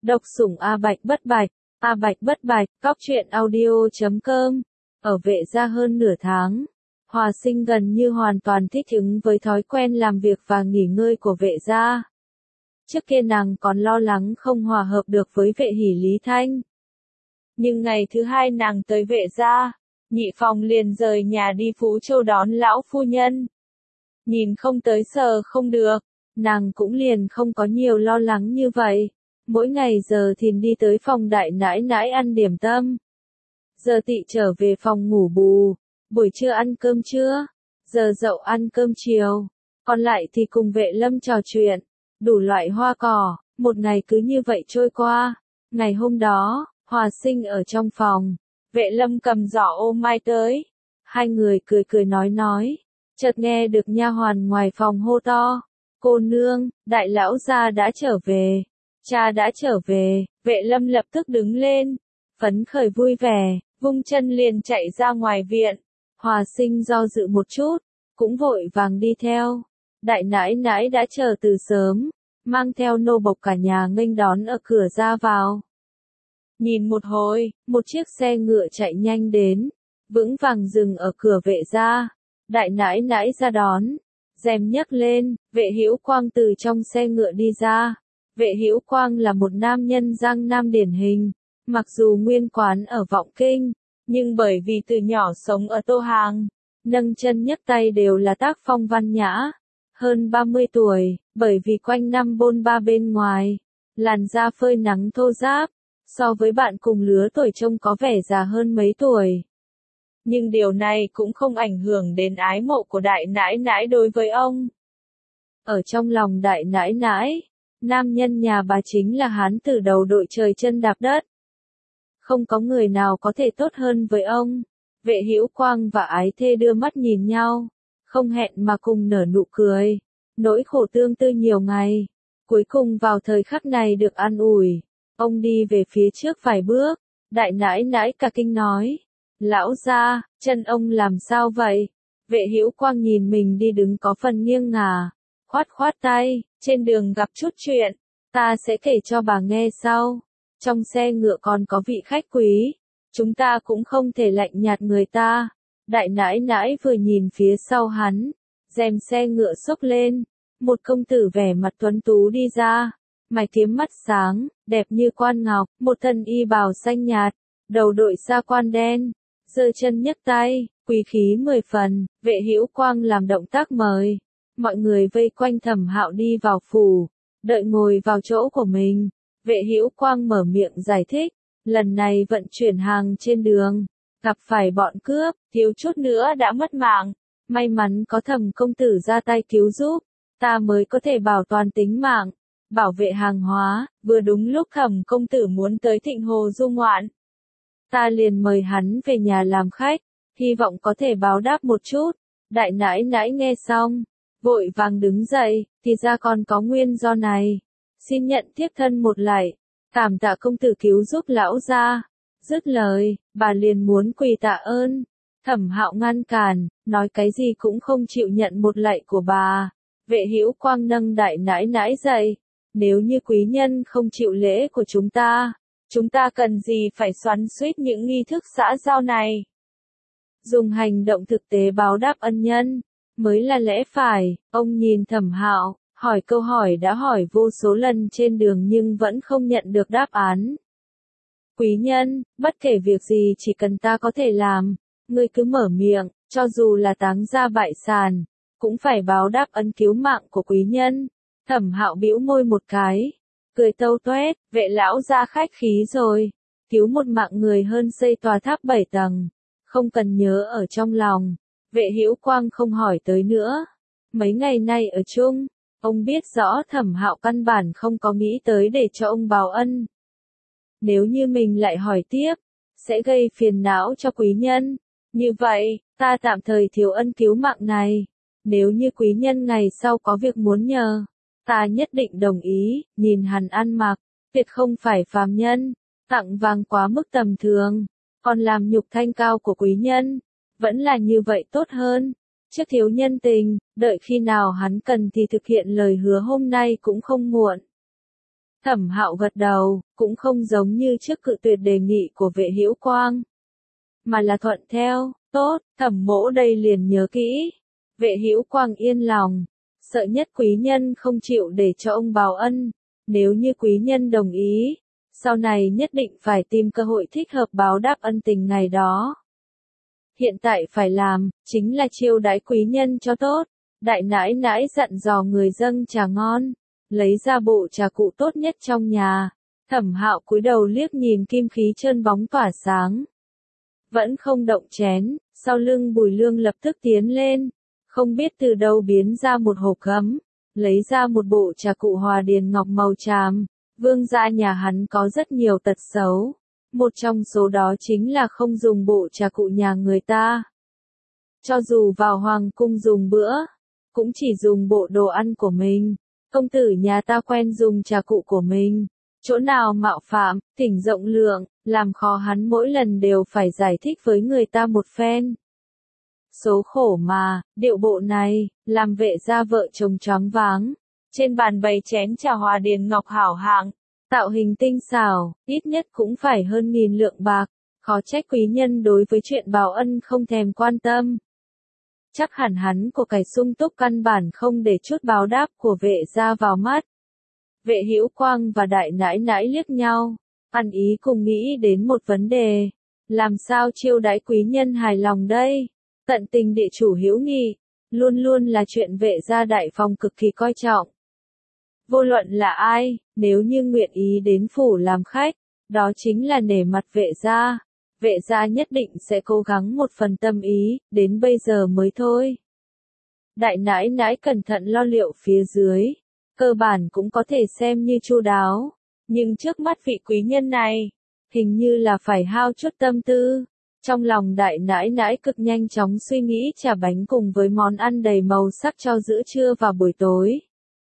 Độc sủng A Bạch bất bạch, cóc truyện audio.com. Ở Vệ Gia hơn nửa tháng, Hòa Sinh gần như hoàn toàn thích ứng với thói quen làm việc và nghỉ ngơi của Vệ Gia. Trước kia nàng còn lo lắng không hòa hợp được với Vệ Hỷ Lý Thanh. Nhưng ngày thứ hai nàng tới Vệ Gia, Nhị Phòng liền rời nhà đi Phú Châu đón lão phu nhân. Nhìn không tới sờ không được, nàng cũng liền không có nhiều lo lắng như vậy. Mỗi ngày giờ thìn đi tới phòng đại nãi nãi ăn điểm tâm. Giờ tị trở về phòng ngủ bù, buổi trưa ăn cơm trưa, giờ dậu ăn cơm chiều. Còn lại thì cùng Vệ Lâm trò chuyện, đủ loại hoa cỏ, một ngày cứ như vậy trôi qua. Ngày hôm đó, Hòa Sinh ở trong phòng, Vệ Lâm cầm giỏ ô mai tới. Hai người cười nói, chợt nghe được nha hoàn ngoài phòng hô to, cô nương, đại lão gia đã trở về. Cha đã trở về. Vệ Lâm lập tức đứng lên, phấn khởi vui vẻ, vung chân liền chạy ra ngoài viện. Hòa Sinh do dự một chút, cũng vội vàng đi theo. Đại nãi nãi đã chờ từ sớm, mang theo nô bộc cả nhà nghênh đón ở cửa ra vào. Nhìn một hồi, một chiếc xe ngựa chạy nhanh đến, vững vàng dừng ở cửa Vệ Gia. Đại nãi nãi ra đón, rèm nhấc lên, Vệ Hữu Quang từ trong xe ngựa đi ra. Vệ Hữu Quang là một nam nhân Giang Nam điển hình, mặc dù nguyên quán ở Vọng Kinh, nhưng bởi vì từ nhỏ sống ở Tô Hàng, nâng chân nhấc tay đều là tác phong văn nhã. Hơn 30 tuổi, bởi vì quanh năm bôn ba bên ngoài, làn da phơi nắng thô ráp, so với bạn cùng lứa tuổi trông có vẻ già hơn mấy tuổi. Nhưng điều này cũng không ảnh hưởng đến ái mộ của đại nãi nãi đối với ông. Ở trong lòng đại nãi nãi, nam nhân nhà bà chính là hán tử đầu đội trời chân đạp đất. Không có người nào có thể tốt hơn với ông. Vệ Hữu Quang và ái thê đưa mắt nhìn nhau, không hẹn mà cùng nở nụ cười. Nỗi khổ tương tư nhiều ngày, cuối cùng vào thời khắc này được an ủi. Ông đi về phía trước vài bước, đại nãi nãi cả kinh nói, lão gia, chân ông làm sao vậy? Vệ Hữu Quang nhìn mình đi đứng có phần nghiêng ngả, khoát tay, trên đường gặp chút chuyện, ta sẽ kể cho bà nghe sau. Trong xe ngựa còn có vị khách quý, chúng ta cũng không thể lạnh nhạt người ta. Đại nãi nãi vừa nhìn phía sau hắn, rèm xe ngựa xốc lên, một công tử vẻ mặt tuấn tú đi ra, mày kiếm mắt sáng, đẹp như quan ngọc, một thân y bào xanh nhạt, đầu đội sa quan đen, giơ chân nhấc tay, quý khí 10 phần. Vệ Hữu Quang làm động tác mời. Mọi người vây quanh Thẩm Hạo đi vào phủ, đợi ngồi vào chỗ của mình. Vệ Hữu Quang mở miệng giải thích, lần này vận chuyển hàng trên đường, gặp phải bọn cướp, thiếu chút nữa đã mất mạng. May mắn có Thẩm công tử ra tay cứu giúp, ta mới có thể bảo toàn tính mạng, bảo vệ hàng hóa. Vừa đúng lúc Thẩm công tử muốn tới Thịnh Hồ du ngoạn, ta liền mời hắn về nhà làm khách, hy vọng có thể báo đáp một chút. Đại nãi nãi nghe xong, vội vàng đứng dậy, thì ra còn có nguyên do này. Xin nhận thiếp thân một lạy, cảm tạ công tử cứu giúp lão gia. Dứt lời, bà liền muốn quỳ tạ ơn. Thẩm Hạo ngăn cản, nói cái gì cũng không chịu nhận một lạy của bà. Vệ Hữu Quang nâng đại nãi nãi dậy, nếu như quý nhân không chịu lễ của chúng ta cần gì phải xoắn xuýt những nghi thức xã giao này. Dùng hành động thực tế báo đáp ân nhân mới là lẽ phải. Ông nhìn Thẩm Hạo, hỏi câu hỏi đã hỏi vô số lần trên đường nhưng vẫn không nhận được đáp án. Quý nhân, bất kể việc gì chỉ cần ta có thể làm, ngươi cứ mở miệng, cho dù là táng gia bại sản, cũng phải báo đáp ân cứu mạng của quý nhân. Thẩm Hạo bĩu môi một cái, cười tâu tuét, Vệ lão gia khách khí rồi, cứu một mạng người hơn xây tòa tháp 7 tầng, không cần nhớ ở trong lòng. Vệ Hữu Quang không hỏi tới nữa. Mấy ngày nay ở chung, ông biết rõ Thẩm Hạo căn bản không có nghĩ tới để cho ông báo ân. Nếu như mình lại hỏi tiếp, sẽ gây phiền não cho quý nhân. Như vậy, ta tạm thời thiếu ân cứu mạng này. Nếu như quý nhân ngày sau có việc muốn nhờ, ta nhất định đồng ý. Nhìn hắn ăn mặc, tuyệt không phải phàm nhân, tặng vàng quá mức tầm thường, còn làm nhục thanh cao của quý nhân. Vẫn là như vậy tốt hơn. Trước thiếu nhân tình, đợi khi nào hắn cần thì thực hiện lời hứa hôm nay cũng không muộn. Thẩm Hạo gật đầu, cũng không giống như trước cự tuyệt đề nghị của Vệ Hữu Quang, mà là thuận theo, tốt, Thẩm mỗ đây liền nhớ kỹ. Vệ Hữu Quang yên lòng, sợ nhất quý nhân không chịu để cho ông báo ân, nếu như quý nhân đồng ý, sau này nhất định phải tìm cơ hội thích hợp báo đáp ân tình ngày đó. Hiện tại phải làm, chính là chiêu đãi quý nhân cho tốt. Đại nãi nãi dặn dò người dâng trà ngon, lấy ra bộ trà cụ tốt nhất trong nhà. Thẩm Hạo cúi đầu liếc nhìn kim khí trơn bóng tỏa sáng. Vẫn không động chén, sau lưng Bùi Lương lập tức tiến lên, không biết từ đâu biến ra một hộp gấm, lấy ra một bộ trà cụ hòa điền ngọc màu tràm. Vương gia nhà hắn có rất nhiều tật xấu, một trong số đó chính là không dùng bộ trà cụ nhà người ta. Cho dù vào hoàng cung dùng bữa, cũng chỉ dùng bộ đồ ăn của mình. Công tử nhà ta quen dùng trà cụ của mình, chỗ nào mạo phạm, thỉnh rộng lượng, làm khó hắn mỗi lần đều phải giải thích với người ta một phen. Số khổ mà, điệu bộ này, làm Vệ gia vợ chồng choáng váng. Trên bàn bày chén trà hòa điền ngọc hảo hạng, tạo hình tinh xảo, ít nhất cũng phải hơn 1000 lượng bạc, khó trách quý nhân đối với chuyện báo ân không thèm quan tâm. Chắc hẳn hắn của cải sung túc căn bản không để chút báo đáp của Vệ gia vào mắt. Vệ Hữu Quang và đại nãi nãi liếc nhau, ăn ý cùng nghĩ đến một vấn đề, làm sao chiêu đãi quý nhân hài lòng đây? Tận tình địa chủ hữu nghị, luôn luôn là chuyện Vệ gia đại phòng cực kỳ coi trọng. Vô luận là ai, nếu như nguyện ý đến phủ làm khách, đó chính là nể mặt Vệ gia. Vệ gia nhất định sẽ cố gắng một phần tâm ý, đến bây giờ mới thôi. Đại nãi nãi cẩn thận lo liệu phía dưới, cơ bản cũng có thể xem như chu đáo, nhưng trước mắt vị quý nhân này, hình như là phải hao chút tâm tư. Trong lòng đại nãi nãi cực nhanh chóng suy nghĩ trà bánh cùng với món ăn đầy màu sắc cho giữa trưa và buổi tối.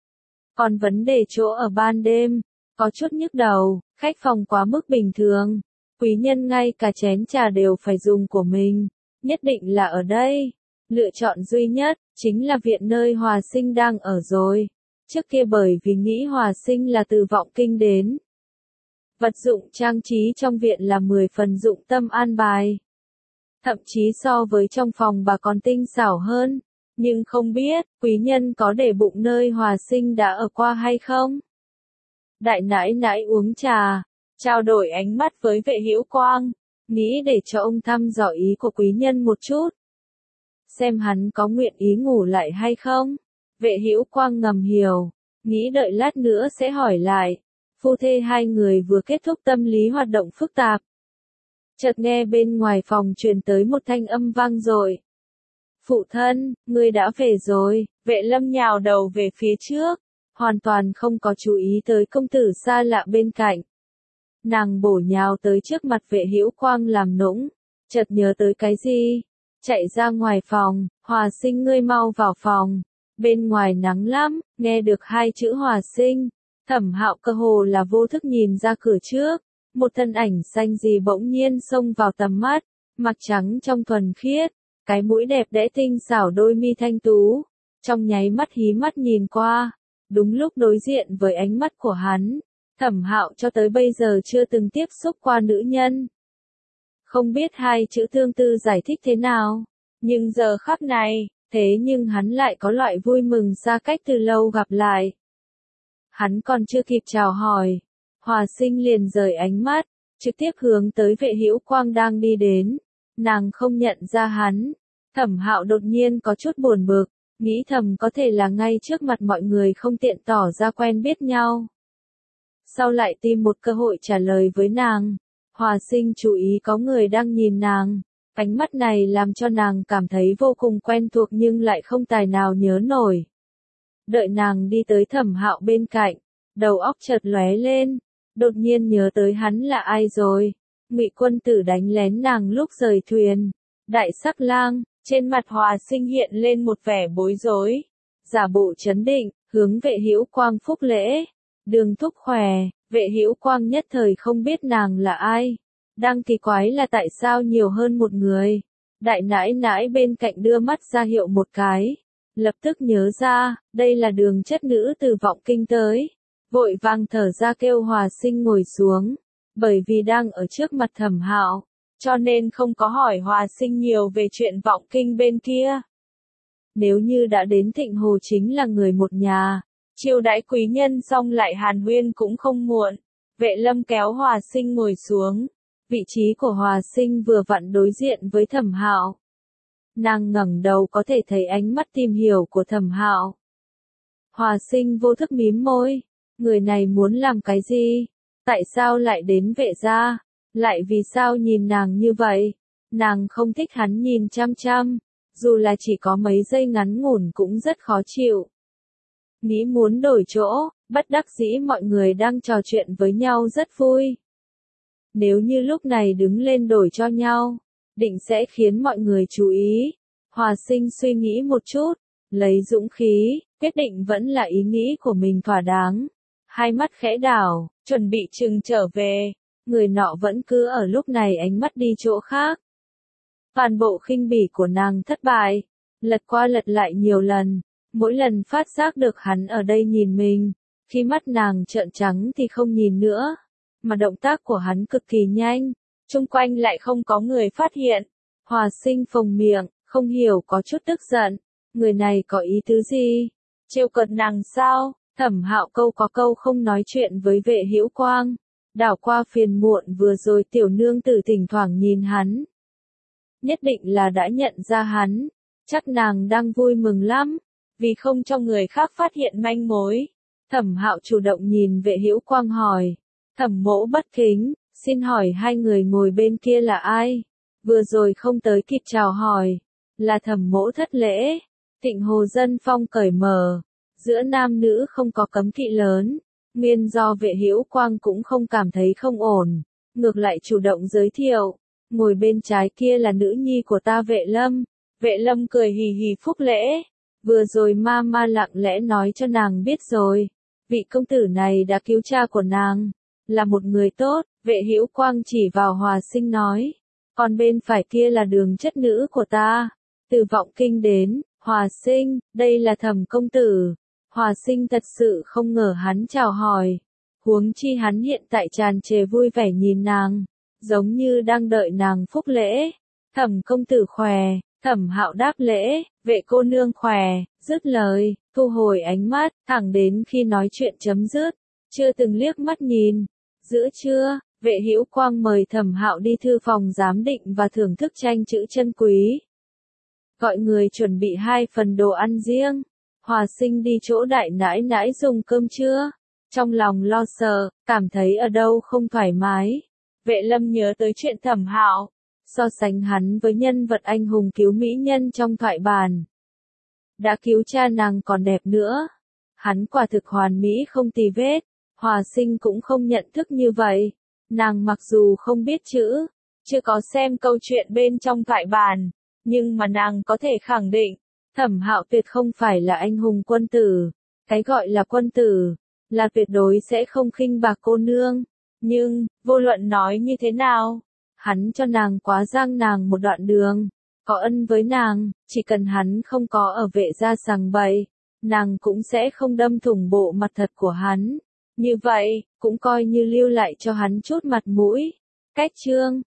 Còn vấn đề chỗ ở ban đêm, có chút nhức đầu, khách phòng quá mức bình thường. Quý nhân ngay cả chén trà đều phải dùng của mình, nhất định là ở đây. Lựa chọn duy nhất, chính là viện nơi Hòa Sinh đang ở rồi. Trước kia bởi vì nghĩ Hòa Sinh là từ Vọng Kinh đến. Vật dụng trang trí trong viện là 10 phần dụng tâm an bài. Thậm chí so với trong phòng bà còn tinh xảo hơn. Nhưng không biết, quý nhân có để bụng nơi Hòa Sinh đã ở qua hay không? Đại nãi nãi uống trà, trao đổi ánh mắt với Vệ Hữu Quang, nghĩ để cho ông thăm dò ý của quý nhân một chút. Xem hắn có nguyện ý ngủ lại hay không? Vệ Hữu Quang ngầm hiểu, nghĩ đợi lát nữa sẽ hỏi lại. Phu thê hai người vừa kết thúc tâm lý hoạt động phức tạp. Chợt nghe bên ngoài phòng truyền tới một thanh âm vang dội. Phụ thân, ngươi đã về rồi. Vệ Lâm nhào đầu về phía trước, hoàn toàn không có chú ý tới công tử xa lạ bên cạnh. Nàng bổ nhào tới trước mặt Vệ Hữu Quang làm nũng, chợt nhớ tới cái gì, chạy ra ngoài phòng. Hòa Sinh, ngươi mau vào phòng, bên ngoài nắng lắm. Nghe được hai chữ Hòa Sinh, Thẩm Hạo cơ hồ là vô thức nhìn ra cửa trước, một thân ảnh xanh gì bỗng nhiên xông vào tầm mắt, mặc trắng trong thuần khiết, cái mũi đẹp đẽ tinh xảo, đôi mi thanh tú, trong nháy mắt hí mắt nhìn qua, đúng lúc đối diện với ánh mắt của hắn. Thẩm Hạo cho tới bây giờ chưa từng tiếp xúc qua nữ nhân, không biết hai chữ tương tư giải thích thế nào, nhưng giờ khắc này, thế nhưng hắn lại có loại vui mừng xa cách từ lâu gặp lại. Hắn còn chưa kịp chào hỏi, Hòa Sinh liền rời ánh mắt, trực tiếp hướng tới Vệ Hữu Quang đang đi đến. Nàng không nhận ra hắn. Thẩm Hạo đột nhiên có chút buồn bực, nghĩ thầm có thể là ngay trước mặt mọi người không tiện tỏ ra quen biết nhau. Sau lại tìm một cơ hội trả lời với nàng. Hòa Sinh chú ý có người đang nhìn nàng, ánh mắt này làm cho nàng cảm thấy vô cùng quen thuộc nhưng lại không tài nào nhớ nổi. Đợi nàng đi tới Thẩm Hạo bên cạnh, đầu óc chợt lóe lên, đột nhiên nhớ tới hắn là ai rồi. Ngụy Quân Tử đánh lén nàng lúc rời thuyền. Đại Sắc Lang, trên mặt Hòa Sinh hiện lên một vẻ bối rối, giả bộ trấn định, hướng Vệ Hữu Quang phúc lễ. Đường thúc khỏe. Vệ Hữu Quang nhất thời không biết nàng là ai. Đang kỳ quái là tại sao nhiều hơn một người. Đại nãi nãi bên cạnh đưa mắt ra hiệu một cái, lập tức nhớ ra, đây là Đường chất nữ từ Vọng Kinh tới. vội vàng thở ra kêu Hòa Sinh ngồi xuống, bởi vì đang ở trước mặt Thẩm Hạo, cho nên không có hỏi Hòa Sinh nhiều về chuyện vọng kinh bên kia. Nếu như đã đến Thịnh Hồ chính là người một nhà, chiêu đãi quý nhân xong lại hàn huyên cũng không muộn. Vệ Lâm kéo Hòa Sinh ngồi xuống, vị trí của Hòa Sinh vừa vặn đối diện với Thẩm Hạo. Nàng ngẩng đầu có thể thấy ánh mắt tìm hiểu của Thẩm Hạo. Hòa Sinh vô thức mím môi, người này muốn làm cái gì? Tại sao lại đến Vệ gia? Lại vì sao nhìn nàng như vậy? Nàng không thích hắn nhìn chăm chăm, dù là chỉ có mấy giây ngắn ngủn cũng rất khó chịu. Nghĩ muốn đổi chỗ, bất đắc dĩ mọi người đang trò chuyện với nhau rất vui. Nếu như lúc này đứng lên đổi cho nhau, định sẽ khiến mọi người chú ý. Hòa Sinh suy nghĩ một chút, lấy dũng khí, quyết định vẫn là ý nghĩ của mình thỏa đáng. Hai mắt khẽ đảo, chuẩn bị chừng trở về, người nọ vẫn cứ ở lúc này ánh mắt đi chỗ khác. Toàn bộ khinh bỉ của nàng thất bại, lật qua lật lại nhiều lần, mỗi lần phát giác được hắn ở đây nhìn mình, khi mắt nàng trợn trắng thì không nhìn nữa, mà động tác của hắn cực kỳ nhanh, chung quanh lại không có người phát hiện. Hòa Sinh phồng miệng, không hiểu có chút tức giận, người này có ý tứ gì? Trêu cợt nàng sao? Thẩm Hạo câu có câu không nói chuyện với Vệ Hữu Quang, đảo qua phiền muộn vừa rồi tiểu nương tử thỉnh thoảng nhìn hắn. Nhất định là đã nhận ra hắn, chắc nàng đang vui mừng lắm, vì không cho người khác phát hiện manh mối. Thẩm Hạo chủ động nhìn Vệ Hữu Quang hỏi, Thẩm mỗ bất kính, xin hỏi hai người ngồi bên kia là ai? Vừa rồi không tới kịp chào hỏi, là Thẩm mỗ thất lễ. Thịnh Hồ dân phong cởi mở, giữa nam nữ không có cấm kỵ lớn, nguyên do Vệ Hữu Quang cũng không cảm thấy không ổn, ngược lại chủ động giới thiệu, ngồi bên trái kia là nữ nhi của ta Vệ Lâm. Vệ Lâm cười hì hì phúc lễ, vừa rồi ma lặng lẽ nói cho nàng biết rồi, vị công tử này đã cứu cha của nàng, là một người tốt. Vệ Hữu Quang chỉ vào Hòa Sinh nói, còn bên phải kia là đường chất nữ của ta, từ vọng kinh đến. Hòa Sinh, đây là Thẩm công tử. Hòa Sinh thật sự không ngờ hắn chào hỏi, huống chi hắn hiện tại tràn trề vui vẻ nhìn nàng, giống như đang đợi nàng phúc lễ. Thẩm công tử khỏe. Thẩm Hạo đáp lễ, Vệ cô nương khỏe. Dứt lời, thu hồi ánh mắt, thẳng đến khi nói chuyện chấm dứt, chưa từng liếc mắt nhìn. Giữa trưa, Vệ Hữu Quang mời Thẩm Hạo đi thư phòng giám định và thưởng thức tranh chữ chân quý. Gọi người chuẩn bị 2 phần đồ ăn riêng. Hòa Sinh đi chỗ đại nãi nãi dùng cơm trưa, trong lòng lo sợ, cảm thấy ở đâu không thoải mái. Vệ Lâm nhớ tới chuyện Thẩm Hạo, so sánh hắn với nhân vật anh hùng cứu mỹ nhân trong thoại bản. Đã cứu cha nàng còn đẹp nữa. Hắn quả thực hoàn mỹ không tì vết. Hòa Sinh cũng không nhận thức như vậy. Nàng mặc dù không biết chữ, chưa có xem câu chuyện bên trong thoại bản, nhưng mà nàng có thể khẳng định, Thẩm Hạo tuyệt không phải là anh hùng quân tử. Cái gọi là quân tử, là tuyệt đối sẽ không khinh bạc cô nương. Nhưng, vô luận nói như thế nào, hắn cho nàng quá giang nàng một đoạn đường, có ân với nàng, chỉ cần hắn không có ở Vệ gia sằng bậy, nàng cũng sẽ không đâm thủng bộ mặt thật của hắn. Như vậy, cũng coi như lưu lại cho hắn chút mặt mũi. Cách chương